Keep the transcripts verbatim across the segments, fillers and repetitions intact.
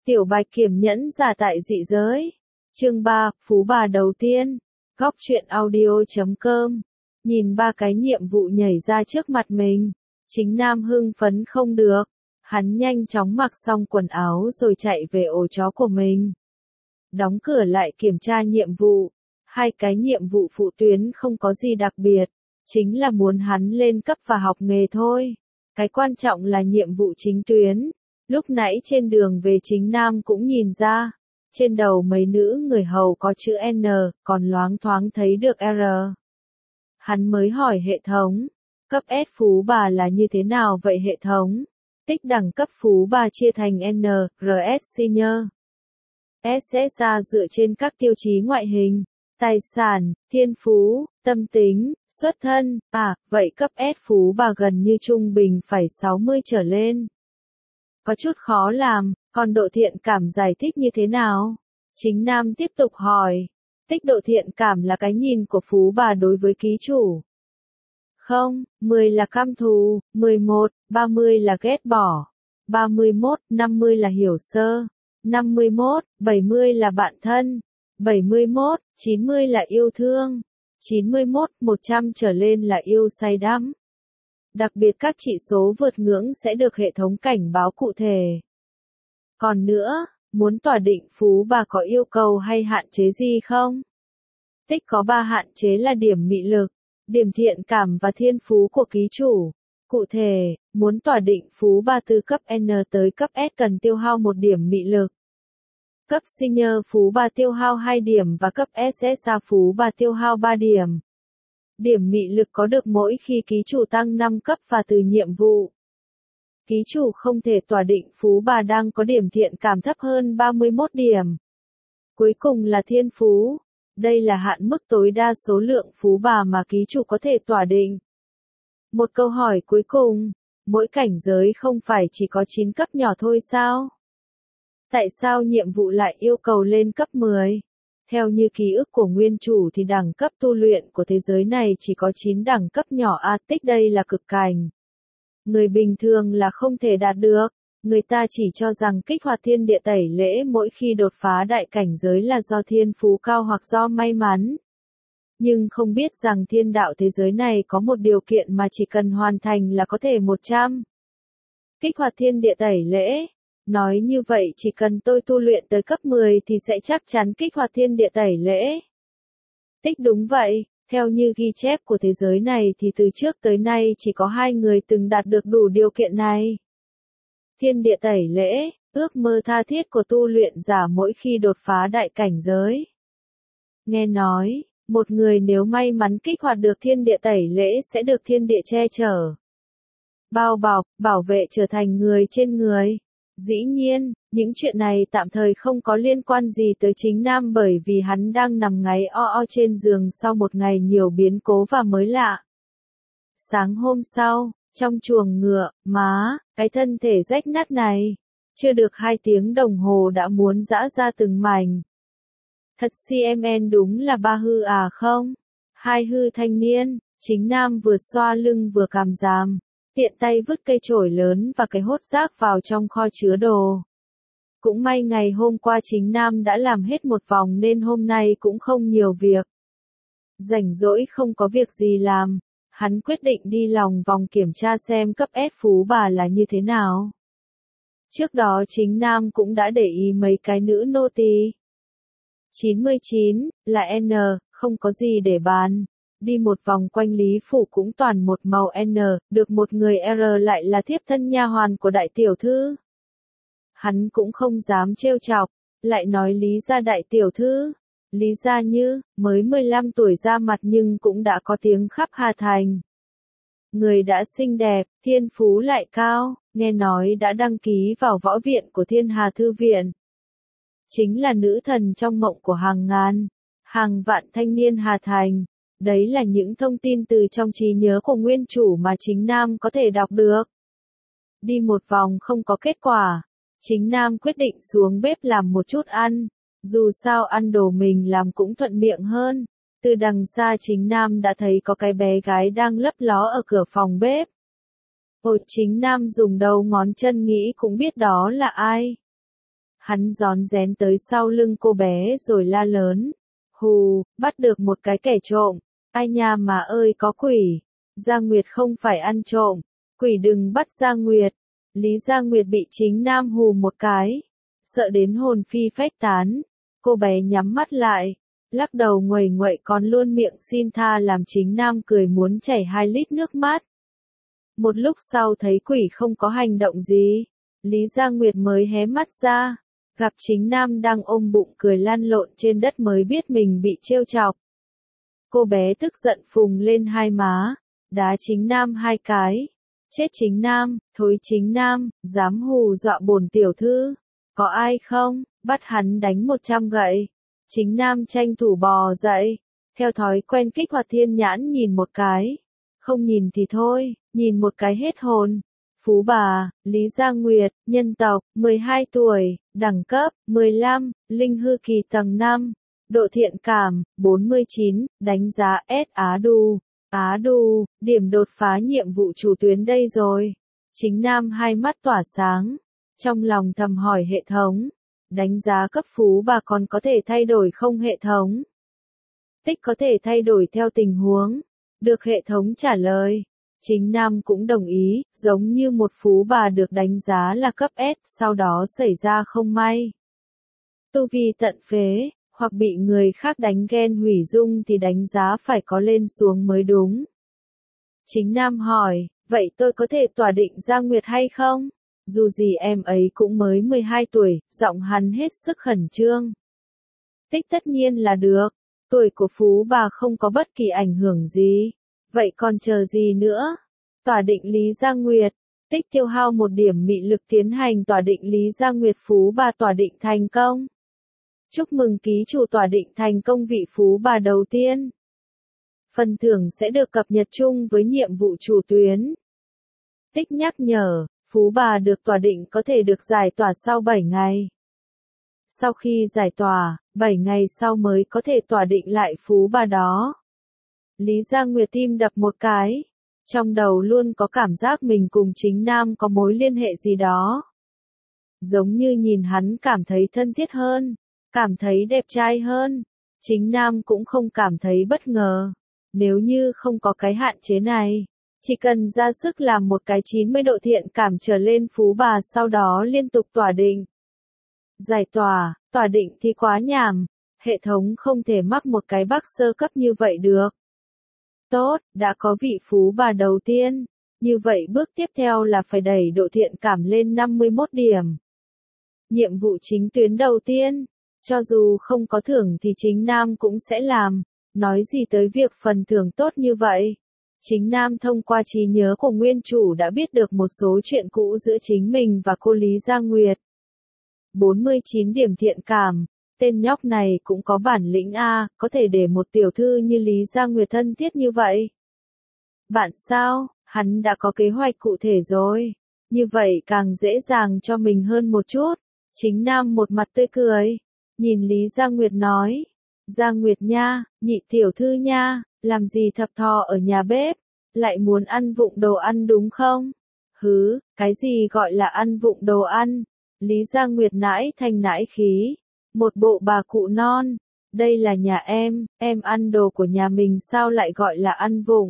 Tiểu Bạch Kiểm nhẫn giả tại dị giới. Chương ba, Phú bà đầu tiên. Góc truyện audio chấm com. Nhìn ba cái nhiệm vụ nhảy ra trước mặt mình. Chính Nam hưng phấn không được. Hắn nhanh chóng mặc xong quần áo rồi chạy về ổ chó của mình. Đóng cửa lại kiểm tra nhiệm vụ. Hai cái nhiệm vụ phụ tuyến không có gì đặc biệt. Chính là muốn hắn lên cấp và học nghề thôi. Cái quan trọng là nhiệm vụ chính tuyến. Lúc nãy trên đường về Chính Nam cũng nhìn ra. Trên đầu mấy nữ người hầu có chữ N, còn loáng thoáng thấy được R. Hắn mới hỏi hệ thống. Cấp S Phú bà là như thế nào vậy hệ thống? Tích đẳng cấp Phú bà chia thành N, R S Senior. ét ét a dựa trên các tiêu chí ngoại hình, tài sản, thiên phú, tâm tính, xuất thân. À, vậy cấp S Phú bà gần như trung bình phải sáu mươi trở lên. Có chút khó làm, còn độ thiện cảm giải thích như thế nào? Chính Nam tiếp tục hỏi. Tích độ thiện cảm là cái nhìn của Phú bà đối với ký chủ. Không, mười là căm thù, mười một, ba mươi là ghét bỏ, ba mươi mốt, năm mươi là hiểu sơ, năm mươi mốt, bảy mươi là bạn thân, bảy mươi mốt, chín mươi là yêu thương, chín mươi mốt, một trăm trở lên là yêu say đắm. Đặc biệt các chỉ số vượt ngưỡng sẽ được hệ thống cảnh báo cụ thể. Còn nữa, muốn tỏa định Phú bà có yêu cầu hay hạn chế gì không? Tích có ba hạn chế là điểm mị lực, điểm thiện cảm và thiên phú của ký chủ. Cụ thể, muốn tỏa định Phú bà từ cấp N tới cấp S cần tiêu hao một điểm mị lực. Cấp Senior Phú bà tiêu hao hai điểm và cấp ét ét a Phú bà tiêu hao ba điểm. Điểm mị lực có được mỗi khi ký chủ tăng năm cấp và từ nhiệm vụ. Ký chủ không thể tỏa định Phú bà đang có điểm thiện cảm thấp hơn ba mươi mốt điểm. Cuối cùng là thiên phú. Đây là hạn mức tối đa số lượng Phú bà mà ký chủ có thể tỏa định. Một câu hỏi cuối cùng, mỗi cảnh giới không phải chỉ có chín cấp nhỏ thôi sao? Tại sao nhiệm vụ lại yêu cầu lên cấp mười? Theo như ký ức của nguyên chủ thì đẳng cấp tu luyện của thế giới này chỉ có chín đẳng cấp nhỏ A tích đây là cực cảnh. Người bình thường là không thể đạt được, người ta chỉ cho rằng kích hoạt thiên địa tẩy lễ mỗi khi đột phá đại cảnh giới là do thiên phú cao hoặc do may mắn. Nhưng không biết rằng thiên đạo thế giới này có một điều kiện mà chỉ cần hoàn thành là có thể một trăm. Kích hoạt thiên địa tẩy lễ. Nói như vậy chỉ cần tôi tu luyện tới cấp mười thì sẽ chắc chắn kích hoạt thiên địa tẩy lễ. Tích đúng vậy, theo như ghi chép của thế giới này thì từ trước tới nay chỉ có hai người từng đạt được đủ điều kiện này. Thiên địa tẩy lễ, ước mơ tha thiết của tu luyện giả mỗi khi đột phá đại cảnh giới. Nghe nói, một người nếu may mắn kích hoạt được thiên địa tẩy lễ sẽ được thiên địa che chở, bao bọc, bảo vệ trở thành người trên người. Dĩ nhiên, những chuyện này tạm thời không có liên quan gì tới Chính Nam bởi vì hắn đang nằm ngáy o o trên giường sau một ngày nhiều biến cố và mới lạ. Sáng hôm sau, trong chuồng ngựa, má, cái thân thể rách nát này, chưa được hai tiếng đồng hồ đã muốn giã ra từng mảnh. Thật xê em en đúng là ba hư à không? Hai hư thanh niên, Chính Nam vừa xoa lưng vừa càm ràm. Tiện tay vứt cây chổi lớn và cái hốt rác vào trong kho chứa đồ. Cũng may ngày hôm qua Chính Nam đã làm hết một vòng nên hôm nay cũng không nhiều việc. Rảnh rỗi không có việc gì làm, hắn quyết định đi lòng vòng kiểm tra xem cấp S Phú bà là như thế nào. Trước đó Chính Nam cũng đã để ý mấy cái nữ nô tỳ. chín mươi chín, là N, không có gì để bàn. Đi một vòng quanh Lý Phủ cũng toàn một màu N, được một người R lại là thiếp thân nha hoàn của đại tiểu thư. Hắn cũng không dám trêu chọc, lại nói Lý gia đại tiểu thư. Lý gia Như, mới mười lăm tuổi ra mặt nhưng cũng đã có tiếng khắp Hà Thành. Người đã xinh đẹp, thiên phú lại cao, nghe nói đã đăng ký vào võ viện của Thiên Hà Thư Viện. Chính là nữ thần trong mộng của hàng ngàn, hàng vạn thanh niên Hà Thành. Đấy là những thông tin từ trong trí nhớ của nguyên chủ mà Chính Nam có thể đọc được. Đi một vòng không có kết quả, Chính Nam quyết định xuống bếp làm một chút ăn, dù sao ăn đồ mình làm cũng thuận miệng hơn. Từ đằng xa Chính Nam đã thấy có cái bé gái đang lấp ló ở cửa phòng bếp. Ôi, Chính Nam dùng đầu ngón chân nghĩ cũng biết đó là ai. Hắn rón rén tới sau lưng cô bé rồi la lớn. Hù, bắt được một cái kẻ trộm. Ai nha mà ơi có quỷ. Gia Nguyệt không phải ăn trộm. Quỷ đừng bắt Gia Nguyệt. Lý Gia Nguyệt bị chính nam hù một cái. Sợ đến hồn phi phách tán. Cô bé nhắm mắt lại. Lắc đầu nguầy nguậy còn luôn miệng xin tha làm chính nam cười muốn chảy hai lít nước mắt. Một lúc sau thấy quỷ không có hành động gì. Lý Gia Nguyệt mới hé mắt ra. Gặp chính nam đang ôm bụng cười lăn lộn trên đất mới biết mình bị trêu chọc. Cô bé tức giận phùng lên hai má. Đá chính nam hai cái. Chết chính nam, thối chính nam, dám hù dọa bổn tiểu thư. Có ai không, bắt hắn đánh một trăm gậy. Chính nam tranh thủ bò dậy. Theo thói quen kích hoạt thiên nhãn nhìn một cái. Không nhìn thì thôi, nhìn một cái hết hồn. Phú bà, Lý Gia Nguyệt, nhân tộc, mười hai tuổi, đẳng cấp, mười lăm, linh hư kỳ tầng năm, độ thiện cảm, bốn mươi chín, đánh giá S Á đu, Á đu, điểm đột phá nhiệm vụ chủ tuyến đây rồi. Chính nam hai mắt tỏa sáng, trong lòng thầm hỏi hệ thống, đánh giá cấp phú bà còn có thể thay đổi không hệ thống? Tích có thể thay đổi theo tình huống, được hệ thống trả lời. Chính nam cũng đồng ý, giống như một phú bà được đánh giá là cấp S, sau đó xảy ra không may. Tu vi tận phế, hoặc bị người khác đánh ghen hủy dung thì đánh giá phải có lên xuống mới đúng. Chính nam hỏi, vậy tôi có thể tỏa định Gia Nguyệt hay không? Dù gì em ấy cũng mới mười hai tuổi, giọng hắn hết sức khẩn trương. Tích tất nhiên là được, tuổi của phú bà không có bất kỳ ảnh hưởng gì. Vậy còn chờ gì nữa? Tỏa định Lý Gia Nguyệt. Tích tiêu hao một điểm mị lực tiến hành tỏa định Lý Gia Nguyệt phú bà tỏa định thành công. Chúc mừng ký chủ tỏa định thành công vị phú bà đầu tiên. Phần thưởng sẽ được cập nhật chung với nhiệm vụ chủ tuyến. Tích nhắc nhở, phú bà được tỏa định có thể được giải tỏa sau bảy ngày. Sau khi giải tỏa, bảy ngày sau mới có thể tỏa định lại phú bà đó. Lý Gia Nguyệt tim đập một cái. Trong đầu luôn có cảm giác mình cùng chính nam có mối liên hệ gì đó. Giống như nhìn hắn cảm thấy thân thiết hơn, cảm thấy đẹp trai hơn. Chính nam cũng không cảm thấy bất ngờ. Nếu như không có cái hạn chế này, chỉ cần ra sức làm một cái chín mươi độ thiện cảm trở lên phú bà sau đó liên tục tỏa định. Giải tỏa, tỏa định thì quá nhảm. Hệ thống không thể mắc một cái bug sơ cấp như vậy được. Tốt, đã có vị phú bà đầu tiên. Như vậy bước tiếp theo là phải đẩy độ thiện cảm lên năm mươi mốt điểm. Nhiệm vụ chính tuyến đầu tiên. Cho dù không có thưởng thì chính nam cũng sẽ làm. Nói gì tới việc phần thưởng tốt như vậy. Chính nam thông qua trí nhớ của nguyên chủ đã biết được một số chuyện cũ giữa chính mình và cô Lý Gia Nguyệt. bốn mươi chín điểm thiện cảm. Tên nhóc này cũng có bản lĩnh a, có thể để một tiểu thư như Lý Gia Nguyệt thân thiết như vậy. Bạn sao, hắn đã có kế hoạch cụ thể rồi. Như vậy càng dễ dàng cho mình hơn một chút. Chính nam một mặt tươi cười. Nhìn Lý Gia Nguyệt nói. Gia Nguyệt nha, nhị tiểu thư nha, làm gì thập thò ở nhà bếp, lại muốn ăn vụng đồ ăn đúng không? Hứ, cái gì gọi là ăn vụng đồ ăn? Lý Gia Nguyệt nãi thành nãi khí. Một bộ bà cụ non. Đây là nhà em, em ăn đồ của nhà mình sao lại gọi là ăn vụng?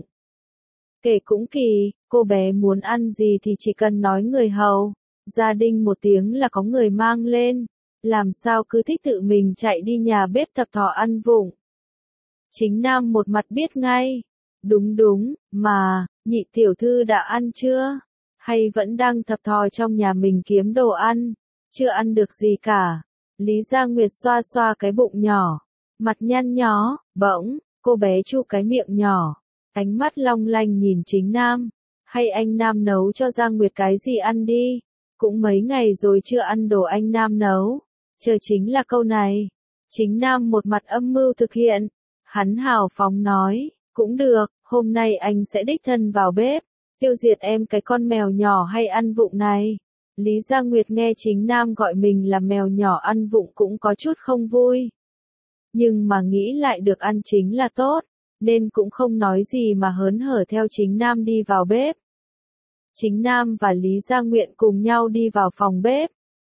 Kể cũng kỳ, cô bé muốn ăn gì thì chỉ cần nói người hầu. Gia đình một tiếng là có người mang lên. Làm sao cứ thích tự mình chạy đi nhà bếp thập thò ăn vụng. Chính nam một mặt biết ngay. Đúng đúng, mà, nhị tiểu thư đã ăn chưa? Hay vẫn đang thập thò trong nhà mình kiếm đồ ăn? Chưa ăn được gì cả. Lý Gia Nguyệt xoa xoa cái bụng nhỏ. Mặt nhăn nhó, bỗng, cô bé chu cái miệng nhỏ. Ánh mắt long lanh nhìn chính nam. Hay anh nam nấu cho Gia Nguyệt cái gì ăn đi. Cũng mấy ngày rồi chưa ăn đồ anh nam nấu. Chờ chính là câu này. Chính nam một mặt âm mưu thực hiện. Hắn hào phóng nói, cũng được, hôm nay anh sẽ đích thân vào bếp. Tiêu diệt em cái con mèo nhỏ hay ăn vụng này. Lý Gia Nguyệt nghe chính nam gọi mình là mèo nhỏ ăn vụng cũng có chút không vui. Nhưng mà nghĩ lại được ăn chính là tốt, nên cũng không nói gì mà hớn hở theo chính nam đi vào bếp. Chính nam và Lý Gia Nguyệt cùng nhau đi vào phòng bếp.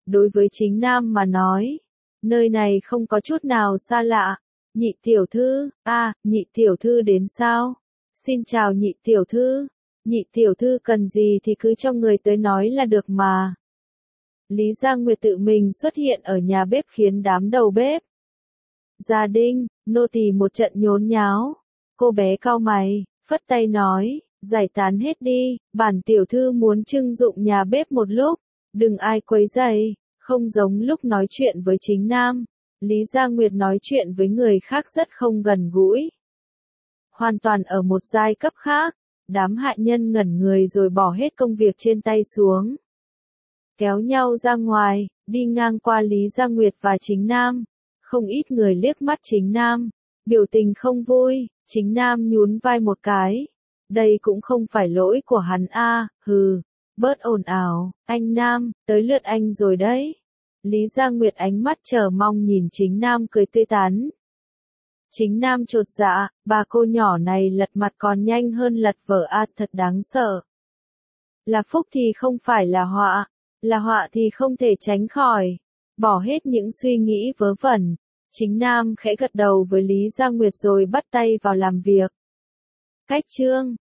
Đối với Chính Nam mà nói, nơi này không có chút nào xa lạ. Nhị tiểu thư, a, à, nhị tiểu thư đến sao? Xin chào nhị tiểu thư. Nhị tiểu thư cần gì thì cứ cho người tới nói là được mà. Lý Gia Nguyệt tự mình xuất hiện ở nhà bếp khiến đám đầu bếp gia đình, nô tỳ một trận nhốn nháo. Cô bé cau mày, phất tay nói, giải tán hết đi, bản tiểu thư muốn trưng dụng nhà bếp một lúc, đừng ai quấy rầy, không giống lúc nói chuyện với Chính Nam. Lý Gia Nguyệt nói chuyện với người khác rất không gần gũi. Hoàn toàn ở một giai cấp khác, đám hạ nhân ngẩn người rồi bỏ hết công việc trên tay xuống. Kéo nhau ra ngoài, đi ngang qua Lý Gia Nguyệt và Chính Nam. Không ít người liếc mắt Chính Nam, biểu tình không vui, Chính Nam nhún vai một cái. Đây cũng không phải lỗi của hắn a, hừ, bớt ồn ào, anh Nam, tới lượt anh rồi đấy. Lý Gia Nguyệt ánh mắt chờ mong nhìn Chính Nam cười tươi tắn. Chính Nam chột dạ, bà cô nhỏ này lật mặt còn nhanh hơn lật vở a, thật đáng sợ. Là phúc thì không phải là họa, là họa thì không thể tránh khỏi. Bỏ hết những suy nghĩ vớ vẩn, Chính Nam khẽ gật đầu với Lý Gia Nguyệt rồi bắt tay vào làm việc. Cách chương